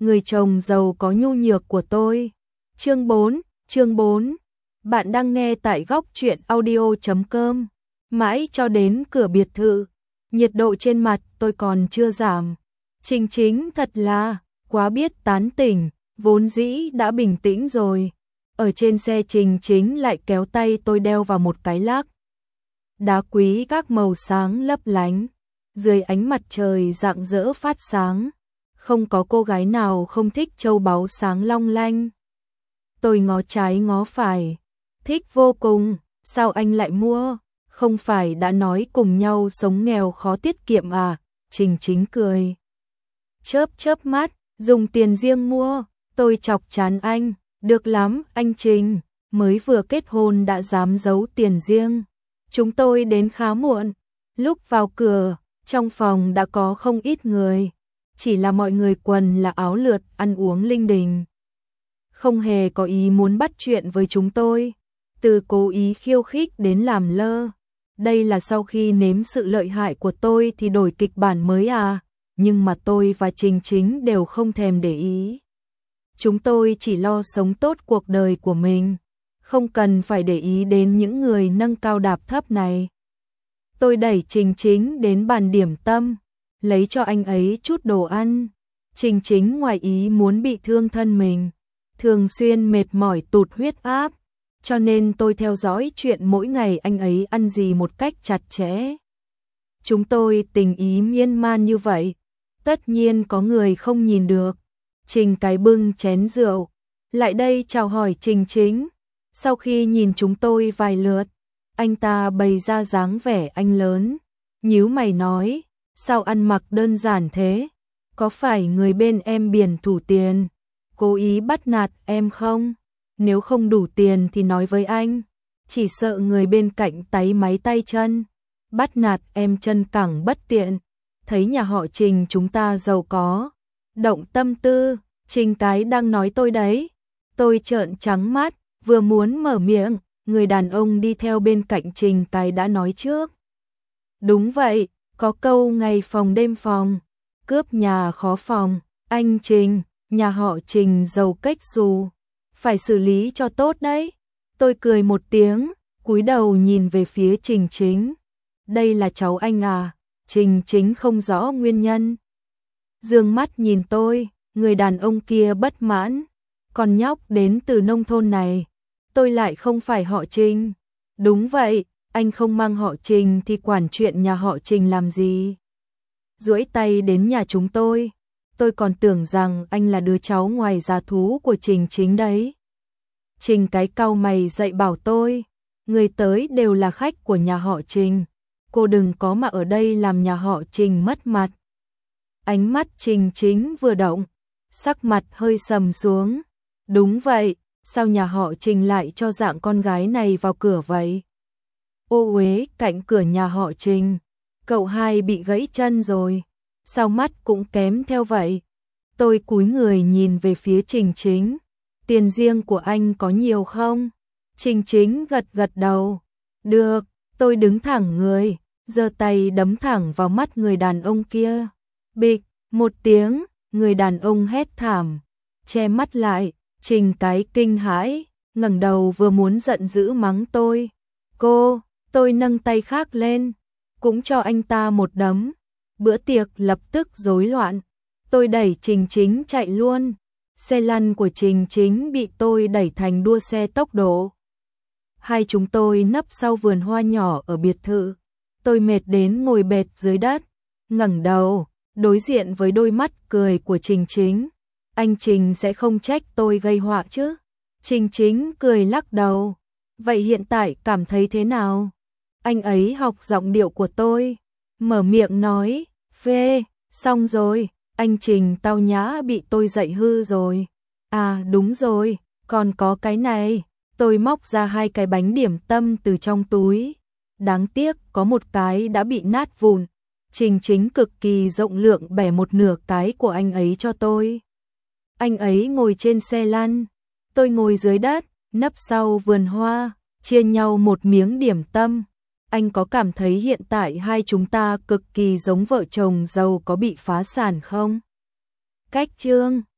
người chồng giàu có nhu nhược của tôi. Chương 4. Bạn đang nghe tại góc truyện audio.com. Mãi cho đến cửa biệt thự, nhiệt độ trên mặt tôi còn chưa giảm. Trình Chính thật là quá biết tán tỉnh, vốn dĩ đã bình tĩnh rồi. Ở trên xe Trình Chính lại kéo tay tôi đeo vào một cái lắc đá quý các màu sáng lấp lánh, dưới ánh mặt trời rạng rỡ phát sáng. Không có cô gái nào không thích châu báu sáng long lanh. Tôi ngó trái ngó phải, thích vô cùng. Sao anh lại mua? Không phải đã nói cùng nhau sống nghèo khó tiết kiệm à? Trình Chính cười, chớp mắt, dùng tiền riêng mua. Tôi chọc chán anh, được lắm anh Trình, mới vừa kết hôn đã dám giấu tiền riêng. Chúng tôi đến khá muộn, lúc vào cửa, trong phòng đã có không ít người, chỉ là mọi người quần là áo lượt ăn uống linh đình. Không hề có ý muốn bắt chuyện với chúng tôi, từ cố ý khiêu khích đến làm lơ. Đây là sau khi nếm sự lợi hại của tôi thì đổi kịch bản mới à, nhưng mà tôi và Trình Chính đều không thèm để ý. Chúng tôi chỉ lo sống tốt cuộc đời của mình, không cần phải để ý đến những người nâng cao đạp thấp này. Tôi đẩy Trình Chính đến bàn điểm tâm, lấy cho anh ấy chút đồ ăn. Trình Chính ngoài ý muốn bị thương thân mình, thường xuyên mệt mỏi tụt huyết áp, cho nên tôi theo dõi chuyện mỗi ngày anh ấy ăn gì một cách chặt chẽ. Chúng tôi tình ý miên man như vậy, tất nhiên có người không nhìn được. Trình Cái bưng chén rượu lại đây chào hỏi Trình Chính. Sau khi nhìn chúng tôi vài lượt, anh ta bày ra dáng vẻ anh lớn, nhíu mày nói, sao ăn mặc đơn giản thế? Có phải người bên em biển thủ tiền, cố ý bắt nạt em không? Nếu không đủ tiền thì nói với anh, chỉ sợ người bên cạnh táy máy tay chân, bắt nạt em chân cẳng bất tiện. Thấy nhà họ Trình chúng ta giàu có, động tâm tư, Trình Cái đang nói tôi đấy. Tôi trợn trắng mắt, vừa muốn mở miệng, người đàn ông đi theo bên cạnh Trình Cái đã nói trước. Đúng vậy, có câu ngày phòng đêm phòng, cướp nhà khó phòng, anh Trình, nhà họ Trình giàu cách dù, phải xử lý cho tốt đấy. Tôi cười một tiếng, cúi đầu nhìn về phía Trình Chính. Đây là cháu anh à? Trình Chính không rõ nguyên nhân, dương mắt nhìn tôi. Người đàn ông kia bất mãn, con nhóc đến từ nông thôn này, tôi lại không phải họ Trình. Đúng vậy, anh không mang họ Trình thì quản chuyện nhà họ Trình làm gì? Duỗi tay đến nhà chúng tôi còn tưởng rằng anh là đứa cháu ngoài giá thú của Trình Chính đấy. Trình Cái cau mày dạy bảo tôi, người tới đều là khách của nhà họ Trình, cô đừng có mà ở đây làm nhà họ Trình mất mặt. Ánh mắt Trình Chính vừa động, sắc mặt hơi sầm xuống. Đúng vậy, sao nhà họ Trình lại cho dạng con gái này vào cửa vậy? Ô uế cạnh cửa nhà họ Trình, cậu hai bị gãy chân rồi, sao mắt cũng kém theo vậy? Tôi cúi người nhìn về phía Trình Chính. Tiền riêng của anh có nhiều không? Trình Chính gật đầu. Được, tôi đứng thẳng người, giơ tay đấm thẳng vào mắt người đàn ông kia. Bịch, một tiếng, người đàn ông hét thảm, che mắt lại. Trình Cái kinh hãi, ngẩng đầu vừa muốn giận dữ mắng tôi. Tôi nâng tay khác lên, cũng cho anh ta một đấm. Bữa tiệc lập tức rối loạn. Tôi đẩy Trình Chính chạy luôn. Xe lăn của Trình Chính bị tôi đẩy thành đua xe tốc độ. Hai chúng tôi nấp sau vườn hoa nhỏ ở biệt thự. Tôi mệt đến ngồi bệt dưới đất, ngẩng đầu, đối diện với đôi mắt cười của Trình Chính. Anh Trình sẽ không trách tôi gây họa chứ? Trình Chính cười lắc đầu. Vậy hiện tại cảm thấy thế nào? Anh ấy học giọng điệu của tôi, mở miệng nói, phê, xong rồi, anh Trình tao nhã bị tôi dạy hư rồi. À đúng rồi, còn có cái này. Tôi móc ra 2 cái bánh điểm tâm từ trong túi. Đáng tiếc có một cái đã bị nát vụn. Trình Chính cực kỳ rộng lượng bẻ một nửa cái của anh ấy cho tôi. Anh ấy ngồi trên xe lăn, tôi ngồi dưới đất, nấp sau vườn hoa, chia nhau một miếng điểm tâm. Anh có cảm thấy hiện tại hai chúng ta cực kỳ giống vợ chồng giàu có bị phá sản không? Cách chương